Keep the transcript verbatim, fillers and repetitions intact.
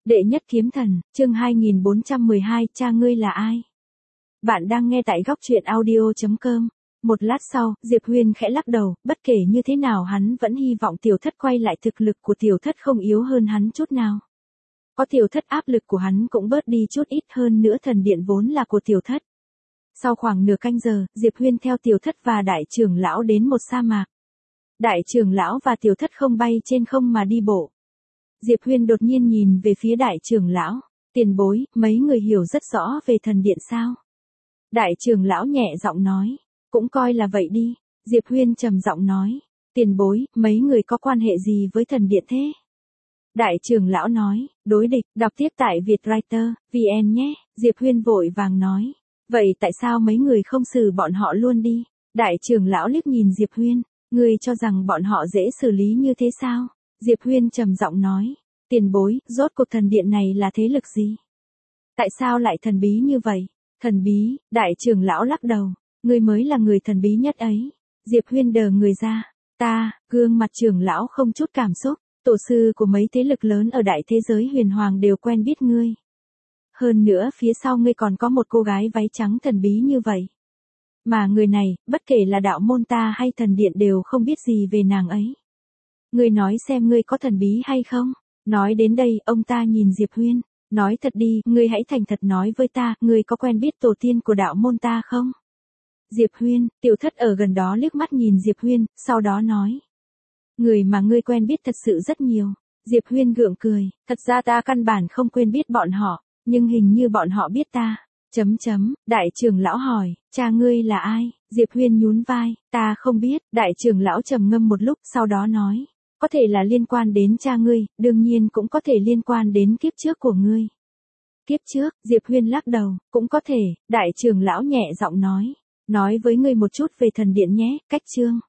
Đệ nhất kiếm thần, chương hai nghìn bốn trăm mười hai, cha ngươi là ai? Bạn đang nghe tại góc truyện audio chấm com. Một lát sau, Diệp Huyên khẽ lắc đầu, bất kể như thế nào hắn vẫn hy vọng tiểu thất quay lại, thực lực của tiểu thất không yếu hơn hắn chút nào. Có tiểu thất áp lực của hắn cũng bớt đi chút ít, hơn nữa thần điện vốn là của tiểu thất. Sau khoảng nửa canh giờ, Diệp Huyên theo tiểu thất và đại trưởng lão đến một sa mạc. Đại trưởng lão và tiểu thất không bay trên không mà đi bộ. Diệp Huyên đột nhiên nhìn về phía đại trưởng lão, tiền bối, mấy người hiểu rất rõ về thần điện sao? Đại trưởng lão nhẹ giọng nói, cũng coi là vậy đi. Diệp Huyên trầm giọng nói, tiền bối, mấy người có quan hệ gì với thần điện thế? Đại trưởng lão nói, đối địch, đọc tiếp tại Vietwriter, vn nhé. Diệp Huyên vội vàng nói, vậy tại sao mấy người không xử bọn họ luôn đi? Đại trưởng lão liếc nhìn Diệp Huyên, ngươi cho rằng bọn họ dễ xử lý như thế sao? Diệp Huyên trầm giọng nói, tiền bối, rốt cuộc thần điện này là thế lực gì? Tại sao lại thần bí như vậy? Thần bí, đại trưởng lão lắc đầu, ngươi mới là người thần bí nhất ấy. Diệp Huyên đờ người ra, ta, gương mặt trưởng lão không chút cảm xúc, tổ sư của mấy thế lực lớn ở đại thế giới huyền hoàng đều quen biết ngươi. Hơn nữa phía sau ngươi còn có một cô gái váy trắng thần bí như vậy. Mà người này, bất kể là đạo môn ta hay thần điện đều không biết gì về nàng ấy. Ngươi nói xem ngươi có thần bí hay không? Nói đến đây, ông ta nhìn Diệp Huyên, nói thật đi, ngươi hãy thành thật nói với ta, ngươi có quen biết tổ tiên của đạo môn ta không? Diệp Huyên, tiểu thất ở gần đó liếc mắt nhìn Diệp Huyên, sau đó nói. Người mà ngươi quen biết thật sự rất nhiều. Diệp Huyên gượng cười, thật ra ta căn bản không quên biết bọn họ, nhưng hình như bọn họ biết ta. Chấm chấm, đại trưởng lão hỏi, cha ngươi là ai? Diệp Huyên nhún vai, ta không biết. Đại trưởng lão trầm ngâm một lúc, sau đó nói. Có thể là liên quan đến cha ngươi, đương nhiên cũng có thể liên quan đến kiếp trước của ngươi. Kiếp trước, Diệp Huyên lắc đầu, cũng có thể. Đại trưởng lão nhẹ giọng nói. Nói với ngươi một chút về thần điện nhé, cách chương.